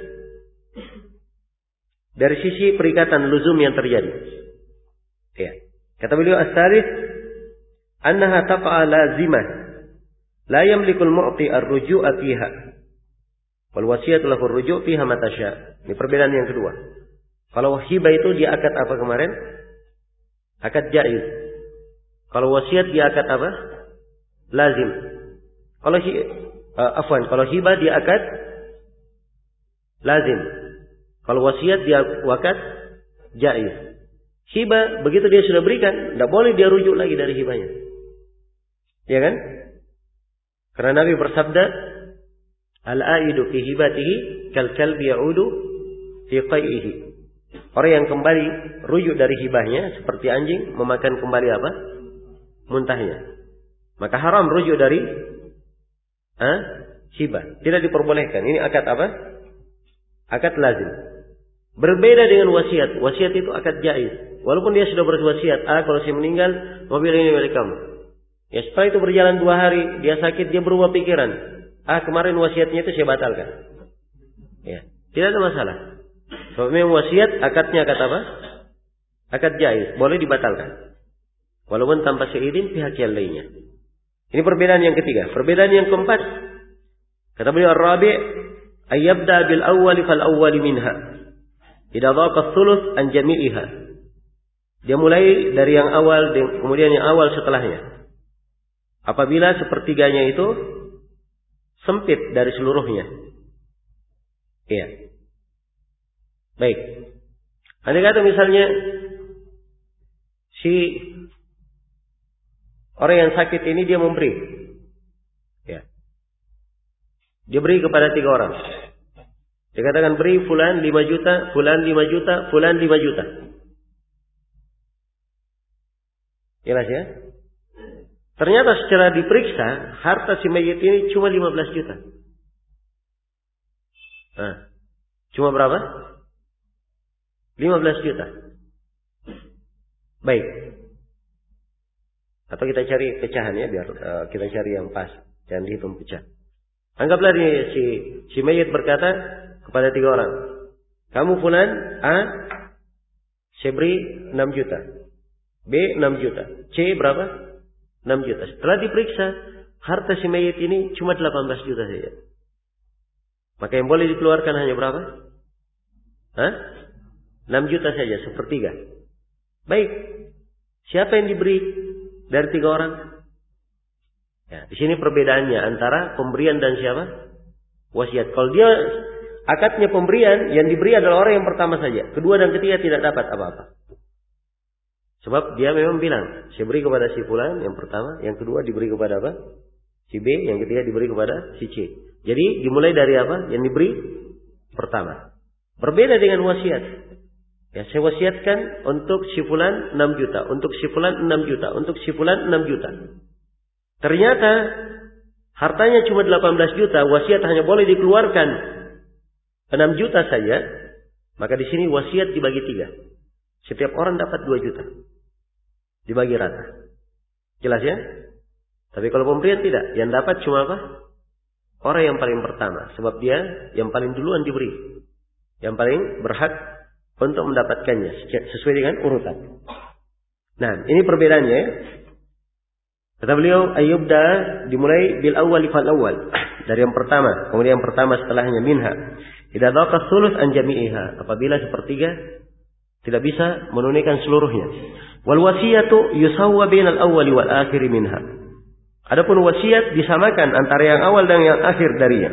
S1: dari sisi perikatan luzum yang terjadi. Ya. Kata beliau as-salih, annaha taqa'a lazimah, la yamliku al-mu'ti ar-ruju'a fiha. Wal wasiyatu lahu ar-ruju' fiha mata syaa. Ini perbedaan yang kedua. Kalau hibah itu dia akad apa kemarin? Akad jaiz. Kalau wasiat dia akad apa? Lazim. Kalau hibah dia akad lazim. Kalau wasiat dia akad jaiz. Hibah begitu dia sudah berikan, tidak boleh dia rujuk lagi dari hibahnya. Ya kan? Karena Nabi bersabda, al-aidu fi hibatihi kal kalbi ya'udu fi qai'ihi. Orang yang kembali rujuk dari hibahnya seperti anjing memakan kembali apa? Muntahnya. Maka haram rujuk dari hibah. Tidak diperbolehkan. Ini akad apa? Akad lazim. Berbeda dengan wasiat. Wasiat itu akad jaiz. Walaupun dia sudah berwasiat, kalau saya meninggal, mobil ini milik kamu. Ya, setelah itu berjalan 2 hari, dia sakit, dia berubah pikiran. Kemarin wasiatnya itu saya batalkan. Ya, tidak ada masalah. Kalau memang wasiat, akadnya akad apa? Akad jaiz, boleh dibatalkan. Walaupun tanpa seizin pihak yang lainnya. Ini perbedaan yang ketiga. Perbedaan yang keempat, kata beliau ar-rabi' ayyabda bil awwali fal awwali minha. Idza dhaqa thuluth an jami'iha. Dia mulai dari yang awal kemudian yang awal setelahnya. Apabila sepertiganya itu sempit dari seluruhnya. Iya. Baik. Andai kata misalnya si orang yang sakit ini dia memberi. Ya. Dia beri kepada 3 orang. Dikatakan beri fulan 5 juta, fulan 5 juta, fulan 5 juta. Jelas ya? Ternyata secara diperiksa, harta si mayit ini cuma 15 juta. Cuma berapa? 15 juta. Baik. Atau kita cari pecahan ya, biar kita cari yang pas. Jangan dihitung pecah. Anggaplah si mayit berkata kepada 3 orang. Kamu fulan A, saya beri 6 juta. B 6 juta. C berapa? 6 juta. Setelah diperiksa, harta si mayit ini cuma 18 juta saja. Maka yang boleh dikeluarkan hanya berapa? 6 juta saja, sepertiga. Baik. Siapa yang diberi dari 3 orang? Ya, di sini perbedaannya antara pemberian dan siapa? Wasiat. Kalau dia akadnya pemberian, yang diberi adalah orang yang pertama saja. Kedua dan ketiga tidak dapat apa-apa. Sebab dia memang bilang, saya beri kepada si fulan yang pertama, yang kedua diberi kepada apa? Si B, yang ketiga diberi kepada si C. Jadi dimulai dari apa? Yang diberi pertama. Berbeda dengan wasiat. Ya, saya wasiatkan untuk si fulan 6 juta, untuk si fulan 6 juta, untuk si fulan 6 juta. Ternyata hartanya cuma 18 juta, wasiat hanya boleh dikeluarkan 6 juta saja. Maka di sini wasiat dibagi 3. Setiap orang dapat 2 juta. Dibagi rata. Jelas ya? Tapi kalau pemberian tidak. Yang dapat cuma apa? Orang yang paling pertama. Sebab dia yang paling duluan diberi. Yang paling berhak untuk mendapatkannya. Sesuai dengan urutan. Nah, ini perbedaannya. Kata beliau, ayyubda dimulai bil awwal fal awwal. Dari yang pertama. Kemudian yang pertama setelahnya minha. Idza dhaqa thuluth an jami'iha. Apabila sepertiga tidak bisa menunaikan seluruhnya. Wal wasiyatu yusawwa bainal awwali wal akhir minha. Adapun wasiat disamakan antara yang awal dan yang akhir darinya.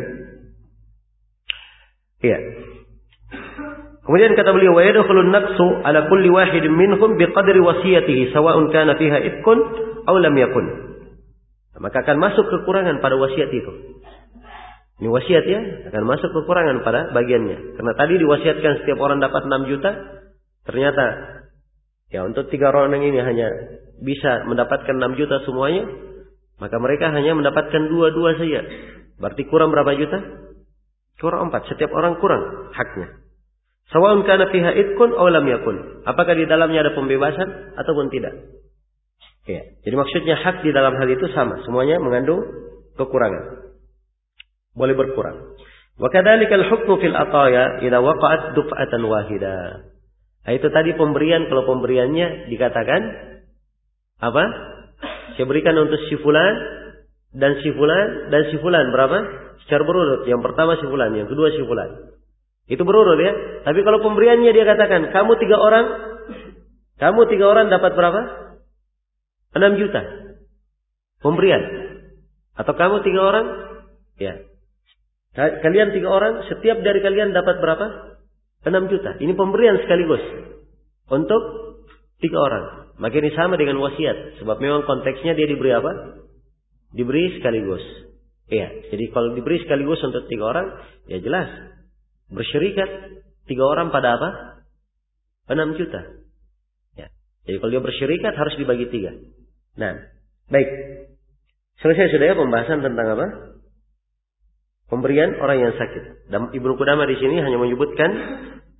S1: Iya. Kemudian kata beliau, wa yadkhulun naqsu ala kulli wahidin minhum biqadri wasiyatihi sawa'un kana fiha ifkun aw lam yakun. Maka akan masuk kekurangan pada wasiat itu. Ini wasiat ya, akan masuk kekurangan pada bagiannya. Karena tadi diwasiatkan setiap orang dapat 6 juta, ternyata ya untuk 3 orang ini hanya bisa mendapatkan 6 juta semuanya, maka mereka hanya mendapatkan 2 saja. Berarti kurang berapa juta? Kurang 4. Setiap orang kurang haknya. Sawa'un kana fiha itqun aw lam yakun. Apakah di dalamnya ada pembebasan ataupun tidak? Ya. Jadi maksudnya hak di dalam hal itu sama, semuanya mengandung kekurangan. Boleh berkurang. Wa kadzalikal hukmu fil ataya idza waqa'at duf'atan wahida. Itu tadi pemberian, kalau pemberiannya dikatakan apa? Saya berikan untuk si fulan dan si fulan dan si fulan berapa? Secara berurut. Yang pertama si fulan, yang kedua si fulan. Itu berurut ya. Tapi kalau pemberiannya dia katakan, kamu 3 orang dapat berapa? 6 juta. Pemberian. Atau kamu 3 orang, ya. Kalian 3 orang, setiap dari kalian dapat berapa? 6 juta. Ini pemberian sekaligus. Untuk 3 orang. Maka ini sama dengan wasiat. Sebab memang konteksnya dia diberi apa? Diberi sekaligus. Iya. Jadi kalau diberi sekaligus untuk 3 orang, ya jelas. Bersyirikat 3 orang pada apa? 6 juta. Ya. Jadi kalau dia bersyirikat harus dibagi 3. Nah, baik. Selesai sudah ya pembahasan tentang apa? Pemberian orang yang sakit. Dan Ibnu Qudamah di sini hanya menyebutkan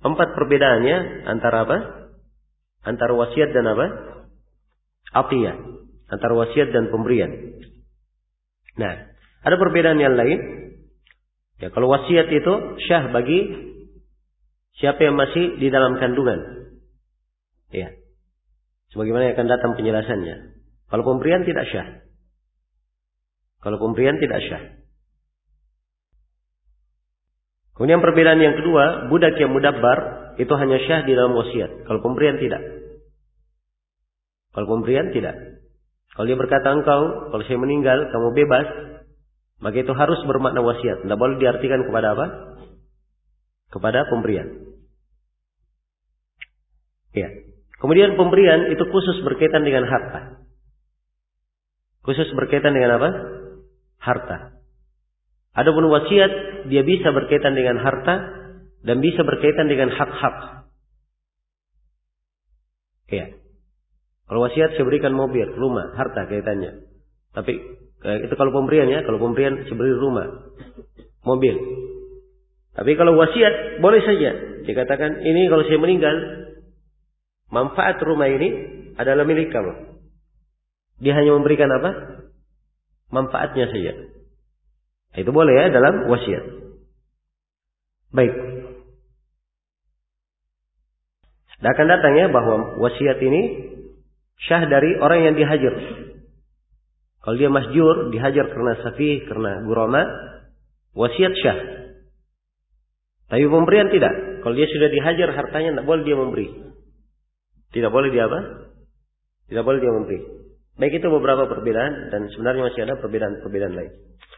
S1: 4 perbedaannya antara apa? Antara wasiat dan apa? Atiyah. Antara wasiat dan pemberian. Nah, ada perbedaan yang lain. Ya, kalau wasiat itu syah bagi siapa yang masih di dalam kandungan. Ya. Sebagaimana yang akan datang penjelasannya. Kalau pemberian tidak syah. Kalau pemberian tidak syah. Kemudian perbedaan yang kedua, budak yang mudabbar itu hanya syah di dalam wasiat. Kalau pemberian tidak. Kalau pemberian tidak. Kalau dia berkata engkau, kalau saya meninggal, kamu bebas, maka itu harus bermakna wasiat. Tidak boleh diartikan kepada apa? Kepada pemberian. Ya. Kemudian pemberian itu khusus berkaitan dengan harta. Khusus berkaitan dengan apa? Harta. Adapun wasiat, dia bisa berkaitan dengan harta dan bisa berkaitan dengan hak-hak. Ya. Kalau wasiat saya berikan mobil, rumah, harta kaitannya. Tapi itu kalau pemberian ya, kalau pemberian saya beri rumah, mobil. Tapi kalau wasiat boleh saja dikatakan ini kalau saya meninggal, manfaat rumah ini adalah milik kamu. Dia hanya memberikan apa? Manfaatnya saja. Itu boleh ya dalam wasiat. Baik. Dan akan datang ya bahwa wasiat ini syah dari orang yang dihajar. Kalau dia masjur, dihajar karena safih, karena gurama, wasiat syah. Tapi pemberian tidak. Kalau dia sudah dihajar hartanya, tidak boleh dia memberi. Tidak boleh dia apa? Tidak boleh dia memberi. Baik, itu beberapa perbedaan dan sebenarnya masih ada perbedaan-perbedaan lain.